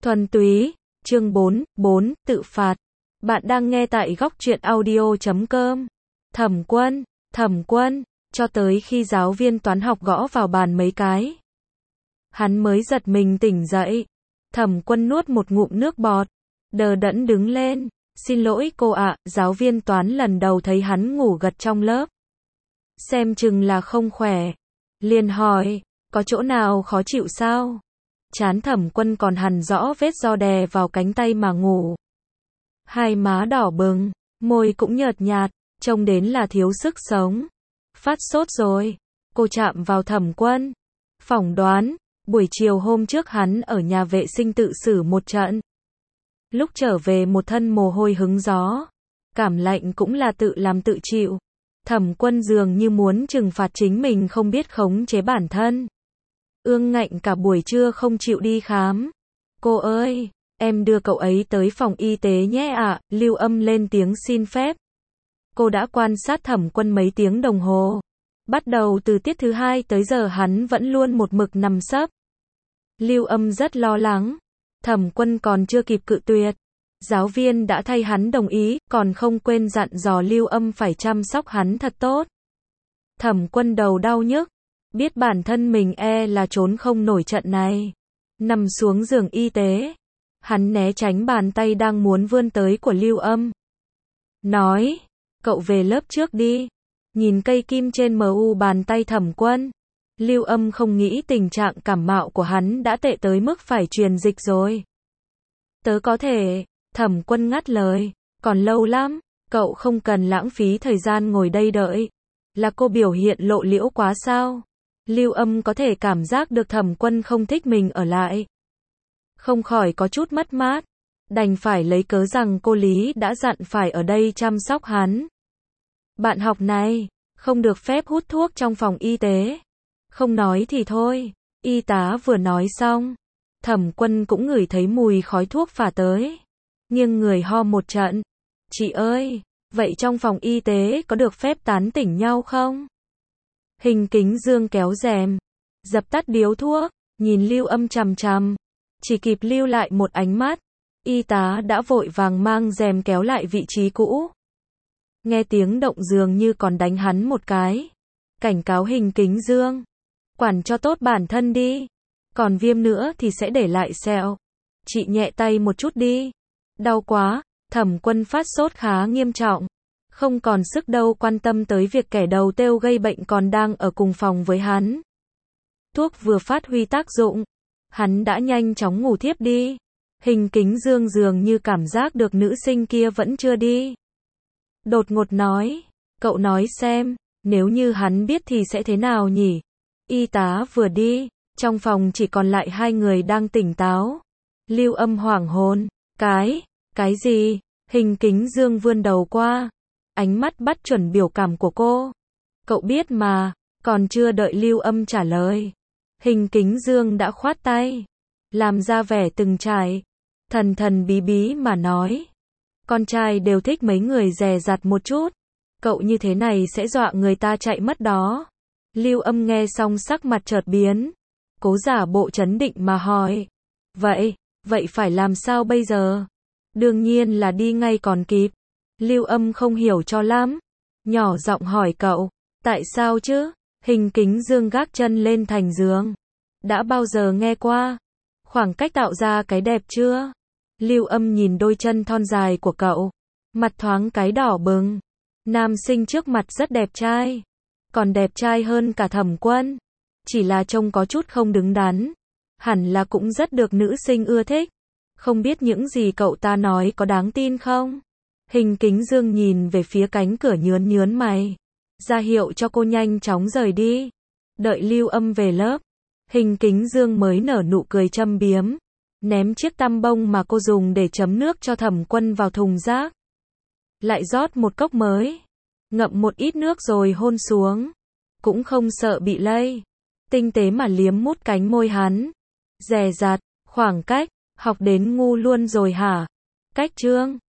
Thuần túy, chương 4, tự phạt. Bạn đang nghe tại góc truyện audio.com. Thẩm Quân, cho tới khi giáo viên toán học gõ vào bàn mấy cái. Hắn mới giật mình tỉnh dậy. Thẩm Quân nuốt một ngụm nước bọt, đờ đẫn đứng lên. Xin lỗi cô ạ, giáo viên toán lần đầu thấy hắn ngủ gật trong lớp. Xem chừng là không khỏe. Liền hỏi, có chỗ nào khó chịu sao? Trán Thẩm Quân còn hằn rõ vết do đè vào cánh tay mà ngủ. Hai má đỏ bừng, môi cũng nhợt nhạt, trông đến là thiếu sức sống. Phát sốt rồi. Cô chạm vào Thẩm Quân. Phỏng đoán, buổi chiều hôm trước hắn ở nhà vệ sinh tự xử một trận. Lúc trở về một thân mồ hôi hứng gió. Cảm lạnh cũng là tự làm tự chịu. Thẩm Quân dường như muốn trừng phạt chính mình không biết khống chế bản thân. Ương ngạnh cả buổi trưa không chịu đi khám. Cô ơi, em đưa cậu ấy tới phòng y tế nhé ạ. Lưu Âm lên tiếng xin phép. Cô đã quan sát Thẩm Quân mấy tiếng đồng hồ. Bắt đầu từ tiết thứ 2 tới giờ hắn vẫn luôn một mực nằm sấp. Lưu Âm rất lo lắng. Thẩm Quân còn chưa kịp cự tuyệt. Giáo viên đã thay hắn đồng ý, còn không quên dặn dò Lưu Âm phải chăm sóc hắn thật tốt. Thẩm Quân đầu đau nhức. Biết bản thân mình là trốn không nổi trận này. Nằm xuống giường y tế. Hắn né tránh bàn tay đang muốn vươn tới của Lưu Âm. Nói, cậu về lớp trước đi. Nhìn cây kim trên mu bàn tay Thẩm Quân. Lưu Âm không nghĩ tình trạng cảm mạo của hắn đã tệ tới mức phải truyền dịch rồi. Tớ có thể. Thẩm Quân ngắt lời. Còn lâu lắm, cậu không cần lãng phí thời gian ngồi đây đợi. Là cô biểu hiện lộ liễu quá sao? Lưu Âm có thể cảm giác được Thẩm Quân không thích mình ở lại. Không khỏi có chút mất mát. Đành phải lấy cớ rằng cô Lý đã dặn phải ở đây chăm sóc hắn. Bạn học này, không được phép hút thuốc trong phòng y tế. Không nói thì thôi. Y tá vừa nói xong. Thẩm Quân cũng ngửi thấy mùi khói thuốc phả tới. Nghiêng người ho một trận. Chị ơi, vậy trong phòng y tế có được phép tán tỉnh nhau không? Hình Kính Dương kéo rèm, dập tắt điếu thuốc, nhìn Lưu Âm chằm chằm. Chỉ kịp lưu lại một ánh mắt, y tá đã vội vàng mang rèm kéo lại vị trí cũ. Nghe tiếng động dường như còn đánh hắn một cái. Cảnh cáo Hình Kính Dương. Quản cho tốt bản thân đi. Còn viêm nữa thì sẽ để lại sẹo. Chị nhẹ tay một chút đi. Đau quá. Thẩm Quân phát sốt khá nghiêm trọng. Không còn sức đâu quan tâm tới việc kẻ đầu têu gây bệnh còn đang ở cùng phòng với hắn. Thuốc vừa phát huy tác dụng. Hắn đã nhanh chóng ngủ thiếp đi. Hình Kính Dương dường như cảm giác được nữ sinh kia vẫn chưa đi. Đột ngột nói. Cậu nói xem, nếu như hắn biết thì sẽ thế nào nhỉ? Y tá vừa đi, trong phòng chỉ còn lại hai người đang tỉnh táo. Lưu Âm hoảng hồn. Cái gì? Hình Kính Dương vươn đầu qua. Ánh mắt bắt chuẩn biểu cảm của cô. Cậu biết mà. Còn chưa đợi Lưu Âm trả lời. Hình Kính Dương đã khoát tay. Làm ra vẻ từng trải. Thần bí bí mà nói. Con trai đều thích mấy người dè dặt một chút. Cậu như thế này sẽ dọa người ta chạy mất đó. Lưu Âm nghe xong sắc mặt chợt biến. Cố giả bộ trấn định mà hỏi. Vậy phải làm sao bây giờ? Đương nhiên là đi ngay còn kịp. Lưu Âm không hiểu cho lắm. Nhỏ giọng hỏi cậu. Tại sao chứ? Hình Kính Dương gác chân lên thành giường. Đã bao giờ nghe qua? Khoảng cách tạo ra cái đẹp chưa? Lưu Âm nhìn đôi chân thon dài của cậu. Mặt thoáng cái đỏ bừng. Nam sinh trước mặt rất đẹp trai. Còn đẹp trai hơn cả Thẩm Quân. Chỉ là trông có chút không đứng đắn. Hẳn là cũng rất được nữ sinh ưa thích. Không biết những gì cậu ta nói có đáng tin không? Hình Kính Dương nhìn về phía cánh cửa nhớn mày. Ra hiệu cho cô nhanh chóng rời đi. Đợi Lưu Âm về lớp. Hình Kính Dương mới nở nụ cười châm biếm. Ném chiếc tăm bông mà cô dùng để chấm nước cho Thẩm Quân vào thùng rác. Lại rót một cốc mới. Ngậm một ít nước rồi hôn xuống. Cũng không sợ bị lây. Tinh tế mà liếm mút cánh môi hắn. Dè dặt, khoảng cách. Học đến ngu luôn rồi hả? Cách chương